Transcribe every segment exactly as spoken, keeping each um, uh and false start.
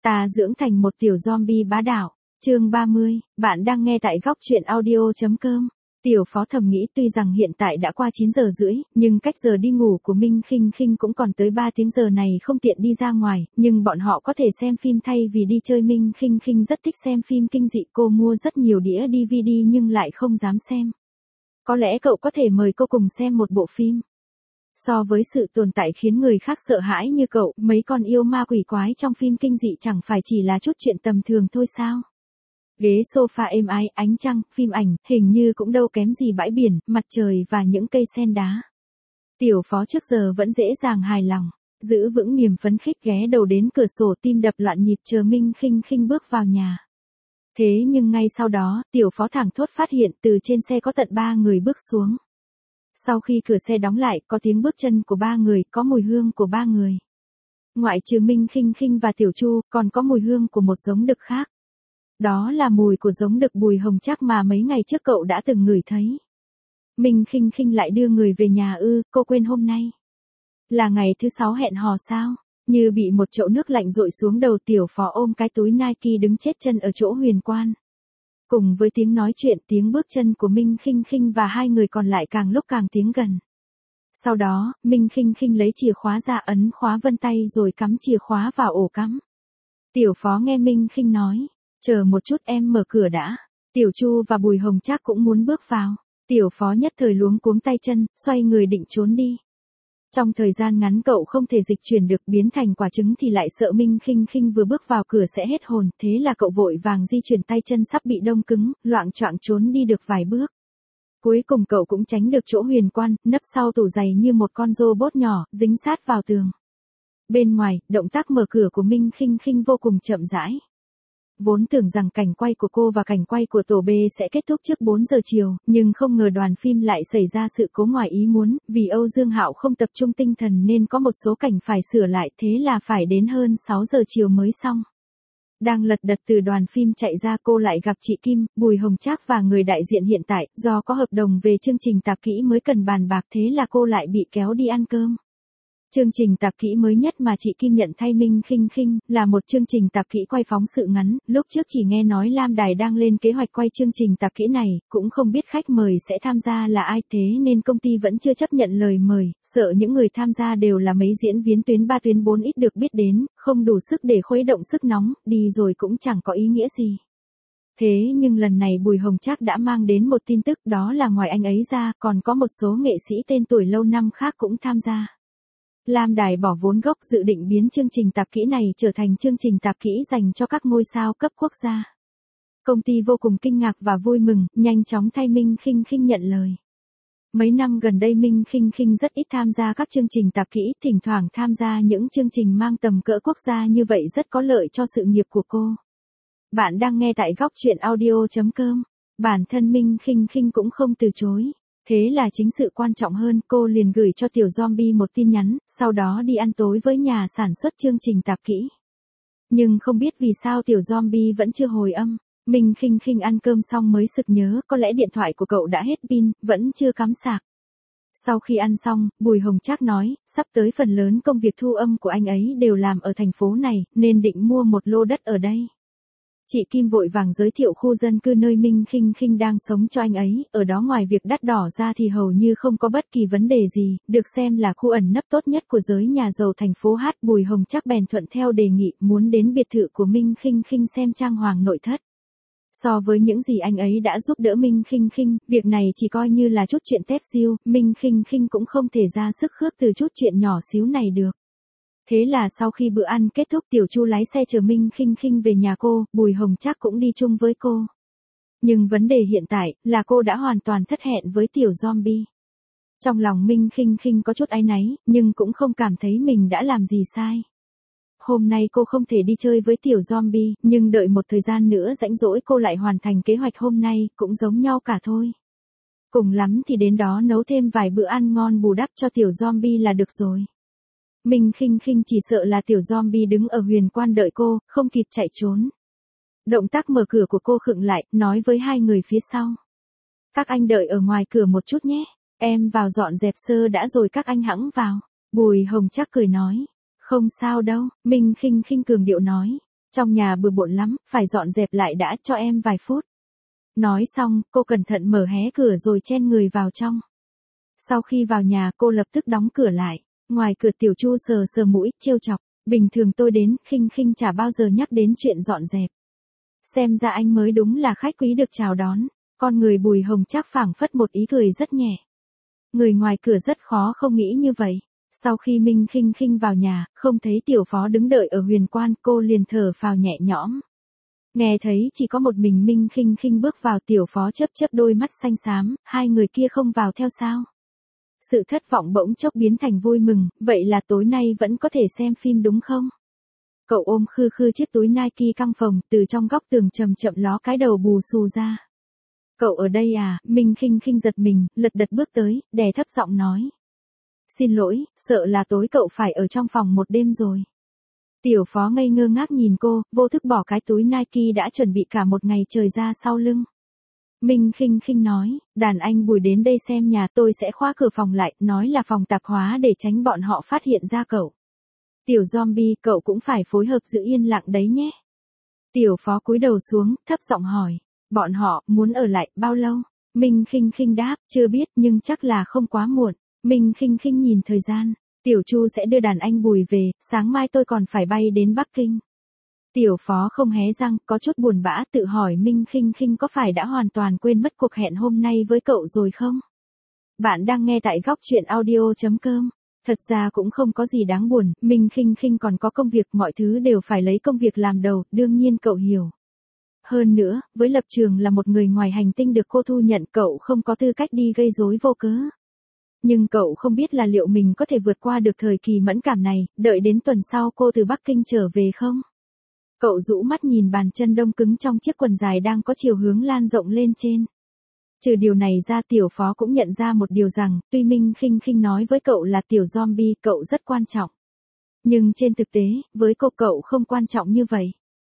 Ta dưỡng thành một tiểu zombie bá đạo. Chương ba mươi, bạn đang nghe tại góc truyện audio chấm com. Tiểu Phó thầm nghĩ tuy rằng hiện tại đã qua chín giờ rưỡi, nhưng cách giờ đi ngủ của Minh Khinh Khinh cũng còn tới ba tiếng, giờ này không tiện đi ra ngoài, nhưng bọn họ có thể xem phim thay vì đi chơi. Minh Khinh Khinh rất thích xem phim kinh dị, cô mua rất nhiều đĩa đê vê đê nhưng lại không dám xem. Có lẽ cậu có thể mời cô cùng xem một bộ phim. So với sự tồn tại khiến người khác sợ hãi như cậu, mấy con yêu ma quỷ quái trong phim kinh dị chẳng phải chỉ là chút chuyện tầm thường thôi sao? Ghế sofa êm ái, ánh trăng, phim ảnh, hình như cũng đâu kém gì bãi biển, mặt trời và những cây sen đá. Tiểu Phó trước giờ vẫn dễ dàng hài lòng, giữ vững niềm phấn khích ghé đầu đến cửa sổ, tim đập loạn nhịp chờ Minh Khinh Khinh bước vào nhà. Thế nhưng ngay sau đó, Tiểu Phó thảng thốt phát hiện từ trên xe có tận ba người bước xuống. Sau khi cửa xe đóng lại, có tiếng bước chân của ba người, có mùi hương của ba người. Ngoại trừ Minh Khinh Khinh và Tiểu Chu, còn có mùi hương của một giống đực khác. Đó là mùi của giống đực Bùi Hồng Trác mà mấy ngày trước cậu đã từng ngửi thấy. Minh Khinh Khinh lại đưa người về nhà ư? Cô quên hôm nay là ngày thứ sáu hẹn hò sao? Như bị một chậu nước lạnh dội xuống đầu, Tiểu Phó ôm cái túi Nike đứng chết chân ở chỗ Huyền Quan. Cùng với tiếng nói chuyện, tiếng bước chân của Minh Khinh Khinh và hai người còn lại càng lúc càng tiến gần. Sau đó, Minh Khinh Khinh lấy chìa khóa ra, ấn khóa vân tay rồi cắm chìa khóa vào ổ cắm. Tiểu Phó nghe Minh Khinh nói, chờ một chút em mở cửa đã. Tiểu Chu và Bùi Hồng Trác cũng muốn bước vào. Tiểu Phó nhất thời luống cuống tay chân, xoay người định trốn đi. Trong thời gian ngắn cậu không thể dịch chuyển được, biến thành quả trứng thì lại sợ Minh Khinh Khinh vừa bước vào cửa sẽ hết hồn, thế là cậu vội vàng di chuyển, tay chân sắp bị đông cứng, loạng choạng trốn đi được vài bước. Cuối cùng cậu cũng tránh được chỗ Huyền Quan, nấp sau tủ giày như một con robot nhỏ, dính sát vào tường. Bên ngoài, động tác mở cửa của Minh Khinh Khinh vô cùng chậm rãi. Vốn tưởng rằng cảnh quay của cô và cảnh quay của tổ B sẽ kết thúc trước bốn giờ chiều, nhưng không ngờ đoàn phim lại xảy ra sự cố ngoài ý muốn, vì Âu Dương Hạo không tập trung tinh thần nên có một số cảnh phải sửa lại, thế là phải đến hơn sáu giờ chiều mới xong. Đang lật đật từ đoàn phim chạy ra, cô lại gặp chị Kim, Bùi Hồng Trác và người đại diện hiện tại, do có hợp đồng về chương trình tạp kỹ mới cần bàn bạc, thế là cô lại bị kéo đi ăn cơm. Chương trình tạp kỹ mới nhất mà chị Kim nhận thay Minh Khinh Khinh là một chương trình tạp kỹ quay phóng sự ngắn, lúc trước chỉ nghe nói Lam Đài đang lên kế hoạch quay chương trình tạp kỹ này, cũng không biết khách mời sẽ tham gia là ai, thế nên công ty vẫn chưa chấp nhận lời mời, sợ những người tham gia đều là mấy diễn viên tuyến ba tuyến bốn ít được biết đến, không đủ sức để khuấy động sức nóng, đi rồi cũng chẳng có ý nghĩa gì. Thế nhưng lần này Bùi Hồng Trác đã mang đến một tin tức, đó là ngoài anh ấy ra, còn có một số nghệ sĩ tên tuổi lâu năm khác cũng tham gia. Lam Đài bỏ vốn gốc dự định biến chương trình tạp kỹ này trở thành chương trình tạp kỹ dành cho các ngôi sao cấp quốc gia. Công ty vô cùng kinh ngạc và vui mừng, nhanh chóng thay Minh Khinh Khinh nhận lời. Mấy năm gần đây Minh Khinh Khinh rất ít tham gia các chương trình tạp kỹ, thỉnh thoảng tham gia những chương trình mang tầm cỡ quốc gia như vậy rất có lợi cho sự nghiệp của cô. Bạn đang nghe tại góc truyện audio chấm com. Bản thân Minh Khinh Khinh cũng không từ chối. Thế là chính sự quan trọng hơn, cô liền gửi cho tiểu zombie một tin nhắn, sau đó đi ăn tối với nhà sản xuất chương trình tạp kỹ. Nhưng không biết vì sao tiểu zombie vẫn chưa hồi âm. Minh Khinh Khinh ăn cơm xong mới sực nhớ, có lẽ điện thoại của cậu đã hết pin, vẫn chưa cắm sạc. Sau khi ăn xong, Bùi Hồng Trác nói, sắp tới phần lớn công việc thu âm của anh ấy đều làm ở thành phố này, nên định mua một lô đất ở đây. Chị Kim vội vàng giới thiệu khu dân cư nơi Minh Khinh Khinh đang sống cho anh ấy, ở đó ngoài việc đắt đỏ ra thì hầu như không có bất kỳ vấn đề gì, được xem là khu ẩn nấp tốt nhất của giới nhà giàu thành phố Hát. Bùi Hồng Trác bèn thuận theo đề nghị, muốn đến biệt thự của Minh Khinh Khinh xem trang hoàng nội thất. So với những gì anh ấy đã giúp đỡ Minh Khinh Khinh, việc này chỉ coi như là chút chuyện tép diêu, Minh Khinh Khinh cũng không thể ra sức khước từ chút chuyện nhỏ xíu này được. Thế là sau khi bữa ăn kết thúc, Tiểu Chu lái xe chở Minh Khinh Khinh về nhà cô, Bùi Hồng Trác cũng đi chung với cô. Nhưng vấn đề hiện tại là cô đã hoàn toàn thất hẹn với tiểu zombie. Trong lòng Minh Khinh Khinh có chút áy náy, nhưng cũng không cảm thấy mình đã làm gì sai. Hôm nay cô không thể đi chơi với tiểu zombie, nhưng đợi một thời gian nữa rảnh rỗi cô lại hoàn thành kế hoạch hôm nay, cũng giống nhau cả thôi. Cùng lắm thì đến đó nấu thêm vài bữa ăn ngon bù đắp cho tiểu zombie là được rồi. Minh Khinh Khinh chỉ sợ là tiểu zombie đứng ở Huyền Quan đợi cô, không kịp chạy trốn. Động tác mở cửa của cô khựng lại, nói với hai người phía sau. Các anh đợi ở ngoài cửa một chút nhé, em vào dọn dẹp sơ đã rồi các anh hẵng vào. Bùi Hồng Trác cười nói. Không sao đâu, Minh Khinh Khinh cường điệu nói. Trong nhà bừa bộn lắm, phải dọn dẹp lại đã, cho em vài phút. Nói xong, cô cẩn thận mở hé cửa rồi chen người vào trong. Sau khi vào nhà, cô lập tức đóng cửa lại. Ngoài cửa Tiểu Chu sờ sờ mũi, trêu chọc. Bình thường tôi đến, Khinh Khinh chả bao giờ nhắc đến chuyện dọn dẹp. Xem ra anh mới đúng là khách quý được chào đón. Con người Bùi Hồng Trác phảng phất một ý cười rất nhẹ. Người ngoài cửa rất khó không nghĩ như vậy. Sau khi Minh Khinh Khinh vào nhà, không thấy Tiểu Phó đứng đợi ở huyền quan, cô liền thở phào nhẹ nhõm. Nghe thấy chỉ có một mình Minh Khinh Khinh bước vào, Tiểu Phó chớp chớp đôi mắt xanh xám, hai người kia không vào theo sao? Sự thất vọng bỗng chốc biến thành vui mừng, vậy là tối nay vẫn có thể xem phim đúng không? Cậu ôm khư khư chiếc túi Nike căng phồng, từ trong góc tường chậm chậm ló cái đầu bù xù ra. Cậu ở đây à? Minh Khinh Khinh giật mình, lật đật bước tới, đè thấp giọng nói. Xin lỗi, sợ là tối cậu phải ở trong phòng một đêm rồi. Tiểu Phó ngây ngơ ngác nhìn cô, vô thức bỏ cái túi Nike đã chuẩn bị cả một ngày trời ra sau lưng. Minh Khinh Khinh nói, đàn anh Bùi đến đây xem nhà, tôi sẽ khóa cửa phòng lại, nói là phòng tạp hóa để tránh bọn họ phát hiện ra cậu. Tiểu zombie, cậu cũng phải phối hợp giữ yên lặng đấy nhé. Tiểu Phó cúi đầu xuống, thấp giọng hỏi, bọn họ muốn ở lại bao lâu? Minh Khinh Khinh đáp, chưa biết nhưng chắc là không quá muộn. Minh Khinh Khinh nhìn thời gian, Tiểu Chu sẽ đưa đàn anh Bùi về, sáng mai tôi còn phải bay đến Bắc Kinh. Tiểu Phó không hé răng, có chút buồn bã tự hỏi Minh Khinh Khinh có phải đã hoàn toàn quên mất cuộc hẹn hôm nay với cậu rồi không? Bạn đang nghe tại góc truyện audio chấm com. Thật ra cũng không có gì đáng buồn, Minh Khinh Khinh còn có công việc, mọi thứ đều phải lấy công việc làm đầu, đương nhiên cậu hiểu. Hơn nữa, với lập trường là một người ngoài hành tinh được cô thu nhận, cậu không có tư cách đi gây rối vô cớ. Nhưng cậu không biết là liệu mình có thể vượt qua được thời kỳ mẫn cảm này, đợi đến tuần sau cô từ Bắc Kinh trở về không? Cậu rũ mắt nhìn bàn chân đông cứng trong chiếc quần dài đang có chiều hướng lan rộng lên trên. Trừ điều này ra, Tiểu Phó cũng nhận ra một điều rằng, tuy Minh Khinh Khinh nói với cậu là tiểu zombie, cậu rất quan trọng. Nhưng trên thực tế, với cô cậu không quan trọng như vậy.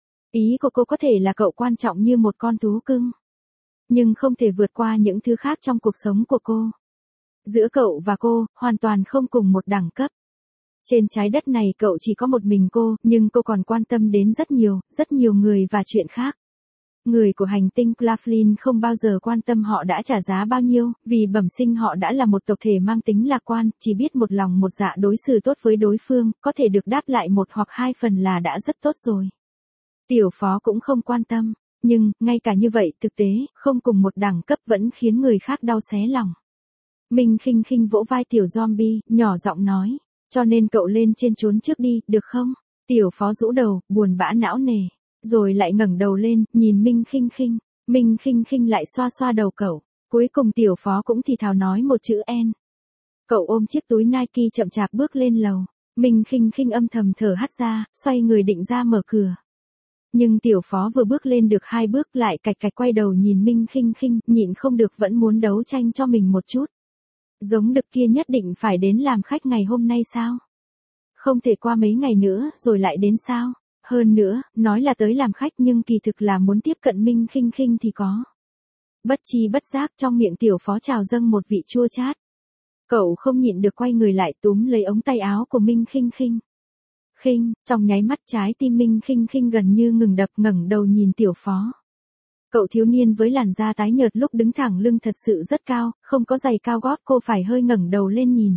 Ý của cô có thể là cậu quan trọng như một con thú cưng. Nhưng không thể vượt qua những thứ khác trong cuộc sống của cô. Giữa cậu và cô, hoàn toàn không cùng một đẳng cấp. Trên trái đất này cậu chỉ có một mình cô, nhưng cô còn quan tâm đến rất nhiều, rất nhiều người và chuyện khác. Người của hành tinh Claflin không bao giờ quan tâm họ đã trả giá bao nhiêu, vì bẩm sinh họ đã là một tộc thể mang tính lạc quan, chỉ biết một lòng một dạ đối xử tốt với đối phương, có thể được đáp lại một hoặc hai phần là đã rất tốt rồi. Tiểu Phó cũng không quan tâm, nhưng, ngay cả như vậy, thực tế, không cùng một đẳng cấp vẫn khiến người khác đau xé lòng. Minh Khinh Khinh vỗ vai tiểu zombie, nhỏ giọng nói, cho nên cậu lên trên trốn trước đi, được không? Tiểu Phó rũ đầu, buồn bã não nề, rồi lại ngẩng đầu lên, nhìn Minh Khinh Khinh. Minh Khinh Khinh lại xoa xoa đầu cậu, cuối cùng Tiểu Phó cũng thì thào nói một chữ N. Cậu ôm chiếc túi Nike chậm chạp bước lên lầu. Minh Khinh Khinh âm thầm thở hắt ra, xoay người định ra mở cửa. Nhưng Tiểu Phó vừa bước lên được hai bước lại cạch cạch quay đầu nhìn Minh Khinh Khinh, nhịn không được vẫn muốn đấu tranh cho mình một chút. Giống đực kia nhất định phải đến làm khách ngày hôm nay sao? Không thể qua mấy ngày nữa rồi lại đến sao? Hơn nữa, nói là tới làm khách nhưng kỳ thực là muốn tiếp cận Minh Khinh Khinh thì có. Bất chi bất giác trong miệng Tiểu Phó trào dâng một vị chua chát. Cậu không nhịn được quay người lại túm lấy ống tay áo của Minh Khinh Khinh. Khinh, trong nháy mắt trái tim Minh Khinh Khinh gần như ngừng đập, ngẩng đầu nhìn Tiểu Phó. Cậu thiếu niên với làn da tái nhợt lúc đứng thẳng lưng thật sự rất cao, không có giày cao gót, cô phải hơi ngẩng đầu lên nhìn.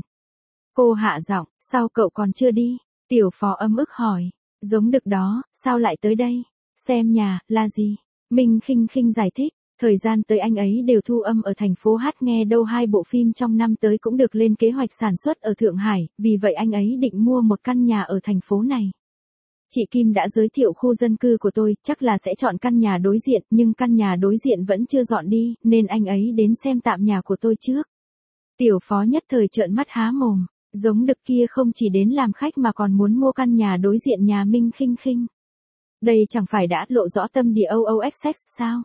Cô hạ giọng, sao cậu còn chưa đi? Tiểu Phó ấm ức hỏi, giống đực đó, sao lại tới đây? Xem nhà, là gì? Minh Khinh Khinh giải thích, thời gian tới anh ấy đều thu âm ở thành phố Hát, nghe đâu hai bộ phim trong năm tới cũng được lên kế hoạch sản xuất ở Thượng Hải, vì vậy anh ấy định mua một căn nhà ở thành phố này. Chị Kim đã giới thiệu khu dân cư của tôi, chắc là sẽ chọn căn nhà đối diện, nhưng căn nhà đối diện vẫn chưa dọn đi, nên anh ấy đến xem tạm nhà của tôi trước. Tiểu Phó nhất thời trợn mắt há mồm, giống đực kia không chỉ đến làm khách mà còn muốn mua căn nhà đối diện nhà Minh Khinh Khinh. Đây chẳng phải đã lộ rõ tâm địa ô ô ích ích sao?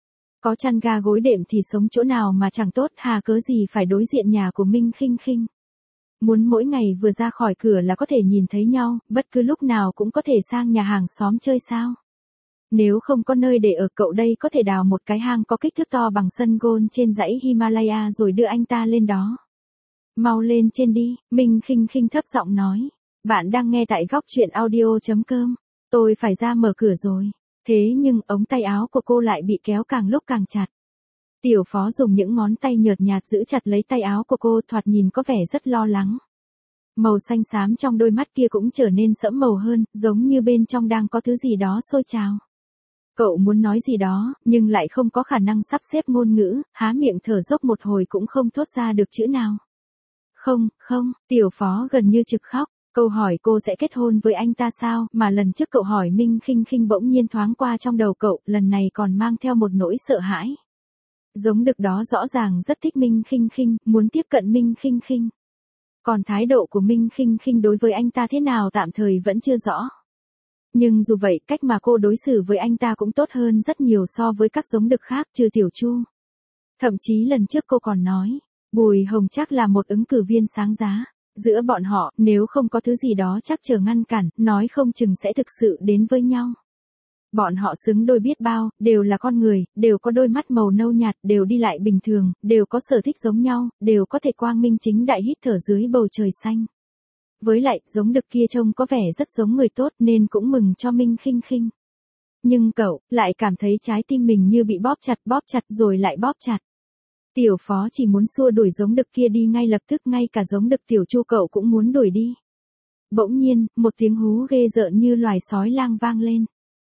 Có chăn ga gối đệm thì sống chỗ nào mà chẳng tốt, hà cớ gì phải đối diện nhà của Minh Khinh Khinh. Muốn mỗi ngày vừa ra khỏi cửa là có thể nhìn thấy nhau, bất cứ lúc nào cũng có thể sang nhà hàng xóm chơi sao? Nếu không có nơi để ở, cậu đây có thể đào một cái hang có kích thước to bằng sân golf trên dãy Himalaya rồi đưa anh ta lên đó. Mau lên trên đi, Minh Khinh Khinh thấp giọng nói. Bạn đang nghe tại góc truyện audio chấm com. Tôi phải ra mở cửa rồi. Thế nhưng ống tay áo của cô lại bị kéo càng lúc càng chặt. Tiểu Phó dùng những ngón tay nhợt nhạt giữ chặt lấy tay áo của cô, thoạt nhìn có vẻ rất lo lắng. Màu xanh xám trong đôi mắt kia cũng trở nên sẫm màu hơn, giống như bên trong đang có thứ gì đó sôi trào. Cậu muốn nói gì đó, nhưng lại không có khả năng sắp xếp ngôn ngữ, há miệng thở dốc một hồi cũng không thốt ra được chữ nào. Không, không, Tiểu Phó gần như trực khóc. Câu hỏi cô sẽ kết hôn với anh ta sao, mà lần trước cậu hỏi Minh Khinh Khinh bỗng nhiên thoáng qua trong đầu cậu, lần này còn mang theo một nỗi sợ hãi. Giống đực đó rõ ràng rất thích Minh Khinh Khinh, muốn tiếp cận Minh Khinh Khinh. Còn thái độ của Minh Khinh Khinh đối với anh ta thế nào tạm thời vẫn chưa rõ. Nhưng dù vậy, cách mà cô đối xử với anh ta cũng tốt hơn rất nhiều so với các giống đực khác trừ Tiểu Chu. Thậm chí lần trước cô còn nói, Bùi Hồng Trác là một ứng cử viên sáng giá. Giữa bọn họ, nếu không có thứ gì đó chắc chờ ngăn cản, nói không chừng sẽ thực sự đến với nhau. Bọn họ xứng đôi biết bao, đều là con người, đều có đôi mắt màu nâu nhạt, đều đi lại bình thường, đều có sở thích giống nhau, đều có thể quang minh chính đại hít thở dưới bầu trời xanh. Với lại, giống đực kia trông có vẻ rất giống người tốt nên cũng mừng cho Minh Khinh Khinh. Nhưng cậu, lại cảm thấy trái tim mình như bị bóp chặt bóp chặt rồi lại bóp chặt. Tiểu Phó chỉ muốn xua đuổi giống đực kia đi ngay lập tức, ngay cả giống đực Tiểu Chu cậu cũng muốn đuổi đi. Bỗng nhiên, một tiếng hú ghê rợn như loài sói lang vang lên.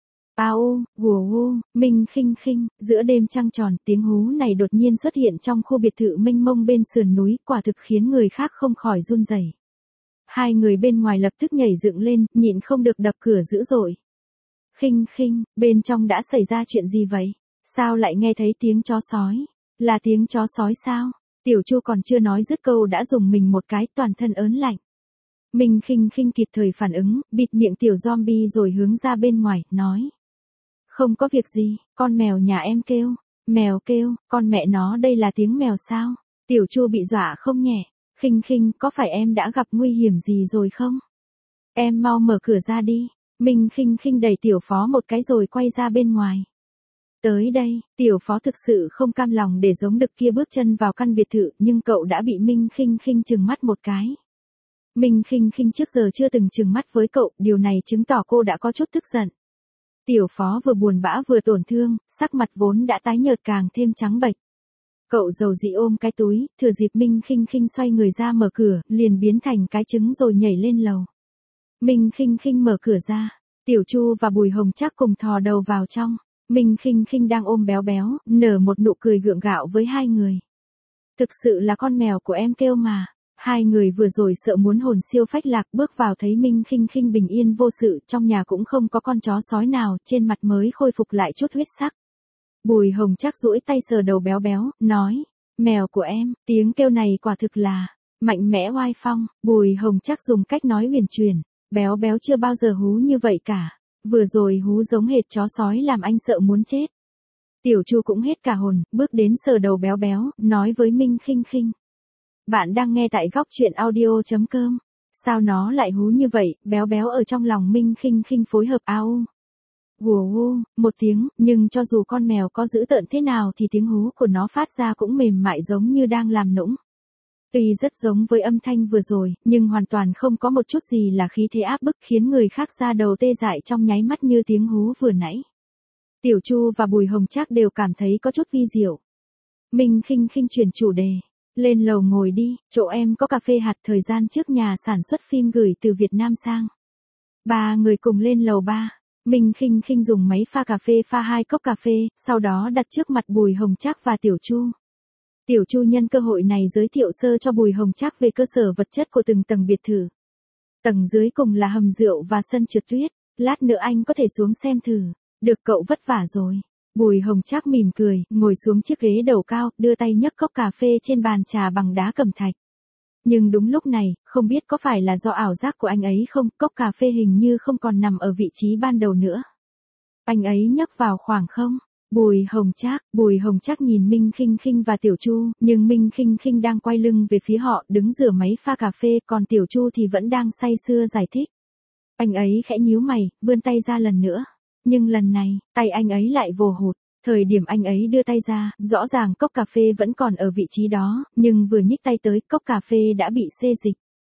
Ao, gùa gu, Minh Khinh Khinh, giữa đêm trăng tròn, tiếng hú này đột nhiên xuất hiện trong khu biệt thự mênh mông bên sườn núi, quả thực khiến người khác không khỏi run rẩy. Hai người bên ngoài lập tức nhảy dựng lên, nhịn không được đập cửa dữ dội. Khinh Khinh, bên trong đã xảy ra chuyện gì vậy? Sao lại nghe thấy tiếng chó sói? Là tiếng chó sói sao? Tiểu Chu còn chưa nói dứt câu đã dùng mình một cái, toàn thân ớn lạnh. Minh Khinh Khinh kịp thời phản ứng, bịt miệng tiểu zombie rồi hướng ra bên ngoài, nói. Không có việc gì, con mèo nhà em kêu. Mèo kêu, con mẹ nó đây là tiếng mèo sao? Tiểu Chu bị dọa không nhẹ. Khinh Khinh, có phải em đã gặp nguy hiểm gì rồi không? Em mau mở cửa ra đi. Minh Khinh Khinh đẩy Tiểu Phó một cái rồi quay ra bên ngoài. Tới đây, Tiểu Phó thực sự không cam lòng để giống đực kia bước chân vào căn biệt thự, nhưng cậu đã bị Minh Khinh Khinh trừng mắt một cái. Minh Khinh Khinh trước giờ chưa từng trừng mắt với cậu, điều này chứng tỏ cô đã có chút tức giận. Tiểu Phó vừa buồn bã vừa tổn thương, sắc mặt vốn đã tái nhợt càng thêm trắng bệch. Cậu dầu dĩ ôm cái túi, thừa dịp Minh Khinh Khinh xoay người ra mở cửa, liền biến thành cái trứng rồi nhảy lên lầu. Minh Khinh Khinh mở cửa ra, Tiểu Chu và Bùi Hồng Trác cùng thò đầu vào trong. Minh Khinh Khinh đang ôm béo béo, nở một nụ cười gượng gạo với hai người. Thực sự là con mèo của em kêu mà. Hai người vừa rồi sợ muốn hồn siêu phách lạc, bước vào thấy Minh Khinh Khinh bình yên vô sự, trong nhà cũng không có con chó sói nào, trên mặt mới khôi phục lại chút huyết sắc. Bùi Hồng Trác duỗi tay sờ đầu béo béo, nói, mèo của em, tiếng kêu này quả thực là mạnh mẽ oai phong. Bùi Hồng Trác dùng cách nói huyền truyền, béo béo chưa bao giờ hú như vậy cả. Vừa rồi hú giống hệt chó sói làm anh sợ muốn chết. Tiểu Chu cũng hết cả hồn, bước đến sờ đầu béo béo, nói với Minh Khinh Khinh. Bạn đang nghe tại góc truyện audio chấm com. Sao nó lại hú như vậy? Béo béo ở trong lòng Minh Khinh Khinh phối hợp ao. Gùa gu, một tiếng, nhưng cho dù con mèo có dữ tợn thế nào thì tiếng hú của nó phát ra cũng mềm mại giống như đang làm nũng. Tuy rất giống với âm thanh vừa rồi, nhưng hoàn toàn không có một chút gì là khí thế áp bức khiến người khác ra đầu tê dại trong nháy mắt như tiếng hú vừa nãy. Tiểu Chu và Bùi Hồng Trác đều cảm thấy có chút vi diệu. Minh Khinh Khinh chuyển chủ đề. Lên lầu ngồi đi, chỗ em có cà phê hạt, thời gian trước nhà sản xuất phim gửi từ Việt Nam sang. Ba người cùng lên lầu ba. Minh Khinh Khinh dùng máy pha cà phê pha hai cốc cà phê, sau đó đặt trước mặt Bùi Hồng Trác và Tiểu Chu. Tiểu Chu nhân cơ hội này giới thiệu sơ cho Bùi Hồng Trác về cơ sở vật chất của từng tầng biệt thự. Tầng dưới cùng là hầm rượu và sân trượt tuyết, lát nữa anh có thể xuống xem thử. Được cậu vất vả rồi. Bùi Hồng Trác mỉm cười, ngồi xuống chiếc ghế đầu cao, đưa tay nhấc cốc cà phê trên bàn trà bằng đá cẩm thạch. Nhưng đúng lúc này, không biết có phải là do ảo giác của anh ấy không, cốc cà phê hình như không còn nằm ở vị trí ban đầu nữa. Anh ấy nhấc vào khoảng không? Bùi Hồng Trác, Bùi Hồng Trác nhìn Minh Khinh Khinh và Tiểu Chu, nhưng Minh Khinh Khinh đang quay lưng về phía họ, đứng rửa máy pha cà phê, còn Tiểu Chu thì vẫn đang say sưa giải thích. Anh ấy khẽ nhíu mày, vươn tay ra lần nữa. Nhưng lần này, tay anh ấy lại vồ hụt. Thời điểm anh ấy đưa tay ra, rõ ràng cốc cà phê vẫn còn ở vị trí đó, nhưng vừa nhích tay tới, cốc cà phê đã bị xê dịch.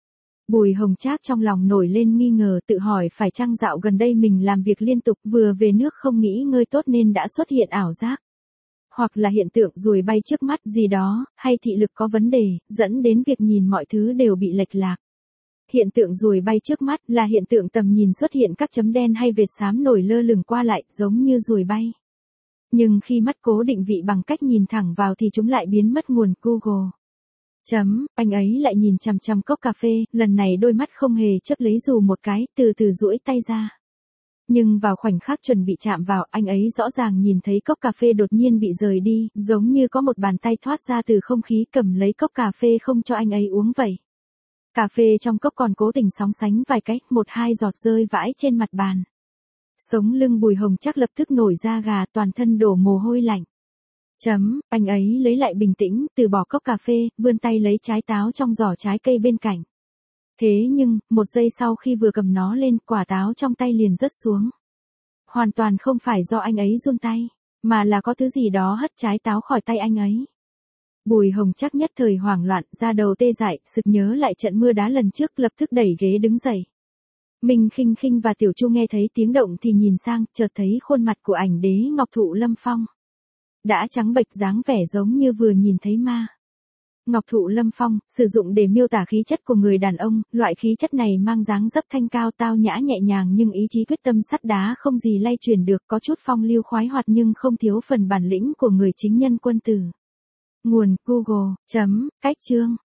Bùi Hồng Trác trong lòng nổi lên nghi ngờ, tự hỏi phải chăng dạo gần đây mình làm việc liên tục, vừa về nước không nghỉ ngơi tốt nên đã xuất hiện ảo giác. Hoặc là hiện tượng ruồi bay trước mắt gì đó, hay thị lực có vấn đề, dẫn đến việc nhìn mọi thứ đều bị lệch lạc. Hiện tượng ruồi bay trước mắt là hiện tượng tầm nhìn xuất hiện các chấm đen hay vệt xám nổi lơ lửng qua lại, giống như ruồi bay. Nhưng khi mắt cố định vị bằng cách nhìn thẳng vào thì chúng lại biến mất nguồn Google. Chấm, anh ấy lại nhìn chằm chằm cốc cà phê, lần này đôi mắt không hề chớp lấy dù một cái, từ từ duỗi tay ra. Nhưng vào khoảnh khắc chuẩn bị chạm vào, anh ấy rõ ràng nhìn thấy cốc cà phê đột nhiên bị rời đi, giống như có một bàn tay thoát ra từ không khí cầm lấy cốc cà phê không cho anh ấy uống vậy. Cà phê trong cốc còn cố tình sóng sánh vài cái, một hai giọt rơi vãi trên mặt bàn. Sống lưng Bùi Hồng Trác lập tức nổi da gà, toàn thân đổ mồ hôi lạnh. Chấm, anh ấy lấy lại bình tĩnh, từ bỏ cốc cà phê, vươn tay lấy trái táo trong giỏ trái cây bên cạnh. Thế nhưng, một giây sau khi vừa cầm nó lên, quả táo trong tay liền rớt xuống. Hoàn toàn không phải do anh ấy run tay, mà là có thứ gì đó hất trái táo khỏi tay anh ấy. Bùi Hồng Trác nhất thời hoảng loạn, da đầu tê dại, sực nhớ lại trận mưa đá lần trước, lập tức đẩy ghế đứng dậy. Minh Khinh Khinh và Tiểu Chu nghe thấy tiếng động thì nhìn sang, chợt thấy khuôn mặt của ảnh đế Ngọc Thụ Lâm Phong. Đã trắng bệch, dáng vẻ giống như vừa nhìn thấy ma. Ngọc Thụ Lâm Phong, sử dụng để miêu tả khí chất của người đàn ông, loại khí chất này mang dáng dấp thanh cao tao nhã nhẹ nhàng nhưng ý chí quyết tâm sắt đá không gì lay chuyển được, có chút phong lưu khoái hoạt nhưng không thiếu phần bản lĩnh của người chính nhân quân tử. Nguồn Google. Chấm, cách chương.